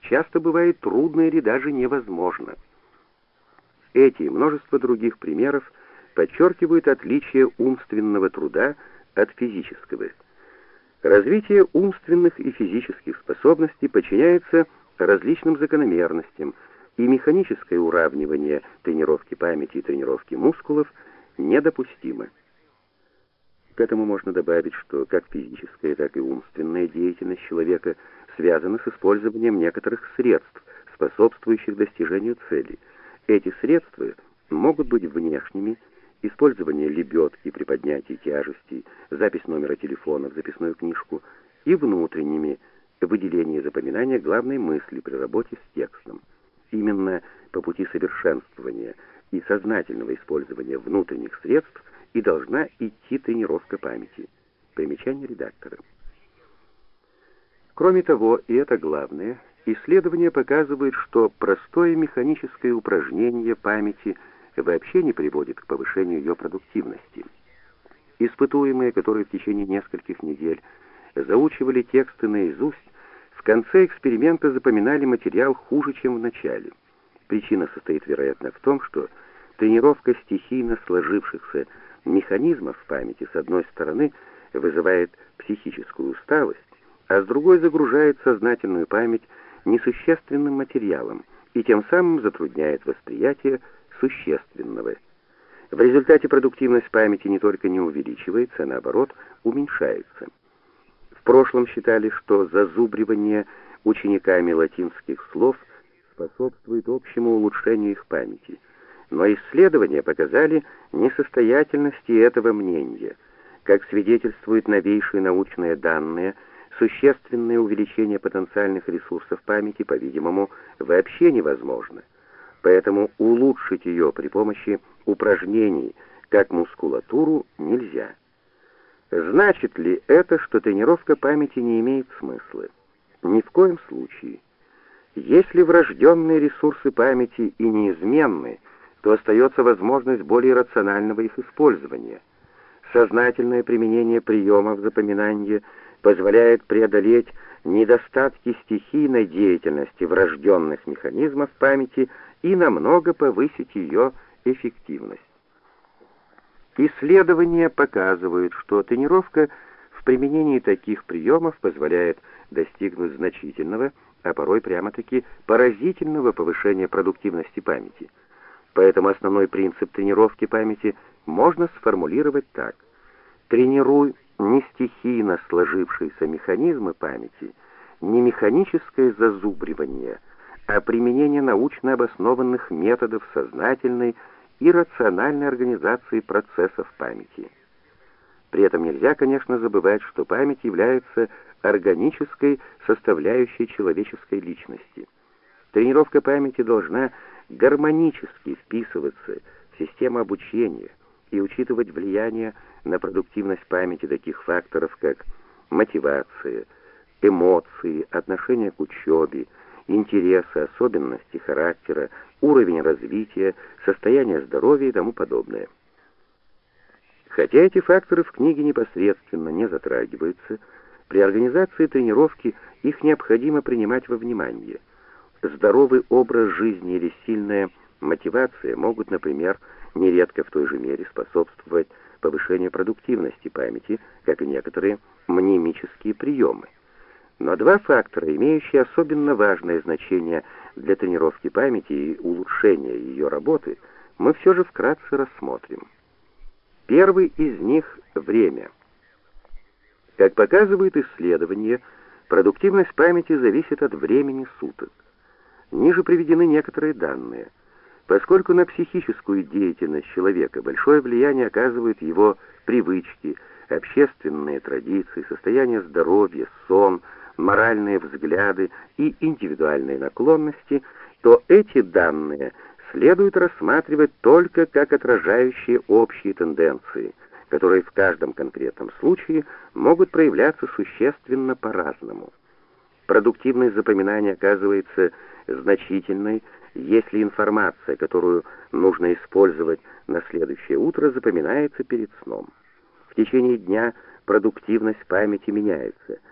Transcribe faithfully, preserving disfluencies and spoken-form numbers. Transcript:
часто бывает трудно или даже невозможно. Эти и множество других примеров подчеркивают отличие умственного труда от физического. Развитие умственных и физических способностей подчиняется различным закономерностям, и механическое уравнивание тренировки памяти и тренировки мускулов недопустимо. К этому можно добавить, что как физическая, так и умственная деятельность человека связана с использованием некоторых средств, способствующих достижению цели. Эти средства могут быть внешними: использование лебедки при поднятии тяжестей, запись номера телефона в записную книжку, и внутренними: выделение и запоминание главной мысли при работе с текстом. Именно по пути совершенствования и сознательного использования внутренних средств и должна идти тренировка памяти. Примечание редактора. Кроме того, и это главное, исследования показывают, что простое механическое упражнение памяти вообще не приводит к повышению ее продуктивности. Испытуемые, которые в течение нескольких недель заучивали тексты наизусть, в конце эксперимента запоминали материал хуже, чем в начале. Причина состоит, вероятно, в том, что тренировка стихийно сложившихся механизмов в памяти с одной стороны вызывает психическую усталость, а с другой загружает сознательную память несущественным материалом и тем самым затрудняет восприятие существенного. В результате продуктивность памяти не только не увеличивается, а наоборот уменьшается. В прошлом считали, что зазубривание учениками латинских слов способствует общему улучшению их памяти. Но исследования показали несостоятельность этого мнения. Как свидетельствуют новейшие научные данные, существенное увеличение потенциальных ресурсов памяти, по-видимому, вообще невозможно. Поэтому улучшить ее при помощи упражнений, как мускулатуру, нельзя. Значит ли это, что тренировка памяти не имеет смысла? Ни в коем случае. Если врожденные ресурсы памяти и неизменны, то остается возможность более рационального их использования. Сознательное применение приемов запоминания позволяет преодолеть недостатки стихийной деятельности врожденных механизмов памяти и намного повысить ее эффективность. Исследования показывают, что тренировка в применении таких приемов позволяет достигнуть значительного, а порой прямо-таки поразительного повышения продуктивности памяти. Поэтому основной принцип тренировки памяти можно сформулировать так: тренируй не стихийно сложившиеся механизмы памяти, не механическое зазубривание, а применение научно обоснованных методов сознательной и рациональной организации процессов памяти. При этом нельзя, конечно, забывать, что память является органической составляющей человеческой личности. Тренировка памяти должна гармонически вписываться в систему обучения и учитывать влияние на продуктивность памяти таких факторов, как мотивация, эмоции, отношение к учебе, интересы, особенности характера, уровень развития, состояние здоровья и тому подобное. Хотя эти факторы в книге непосредственно не затрагиваются, при организации тренировки их необходимо принимать во внимание. Здоровый образ жизни или сильная мотивация могут, например, нередко в той же мере способствовать повышению продуктивности памяти, как и некоторые мнемические приемы. Но два фактора, имеющие особенно важное значение для тренировки памяти и улучшения ее работы, мы все же вкратце рассмотрим. Первый из них — время. Как показывают исследования, продуктивность памяти зависит от времени суток. Ниже приведены некоторые данные. Поскольку на психическую деятельность человека большое влияние оказывают его привычки, общественные традиции, состояние здоровья, сон, моральные взгляды и индивидуальные наклонности, то эти данные следует рассматривать только как отражающие общие тенденции, которые в каждом конкретном случае могут проявляться существенно по-разному. Продуктивность запоминания оказывается значительной, если информация, которую нужно использовать на следующее утро, запоминается перед сном. В течение дня продуктивность памяти меняется.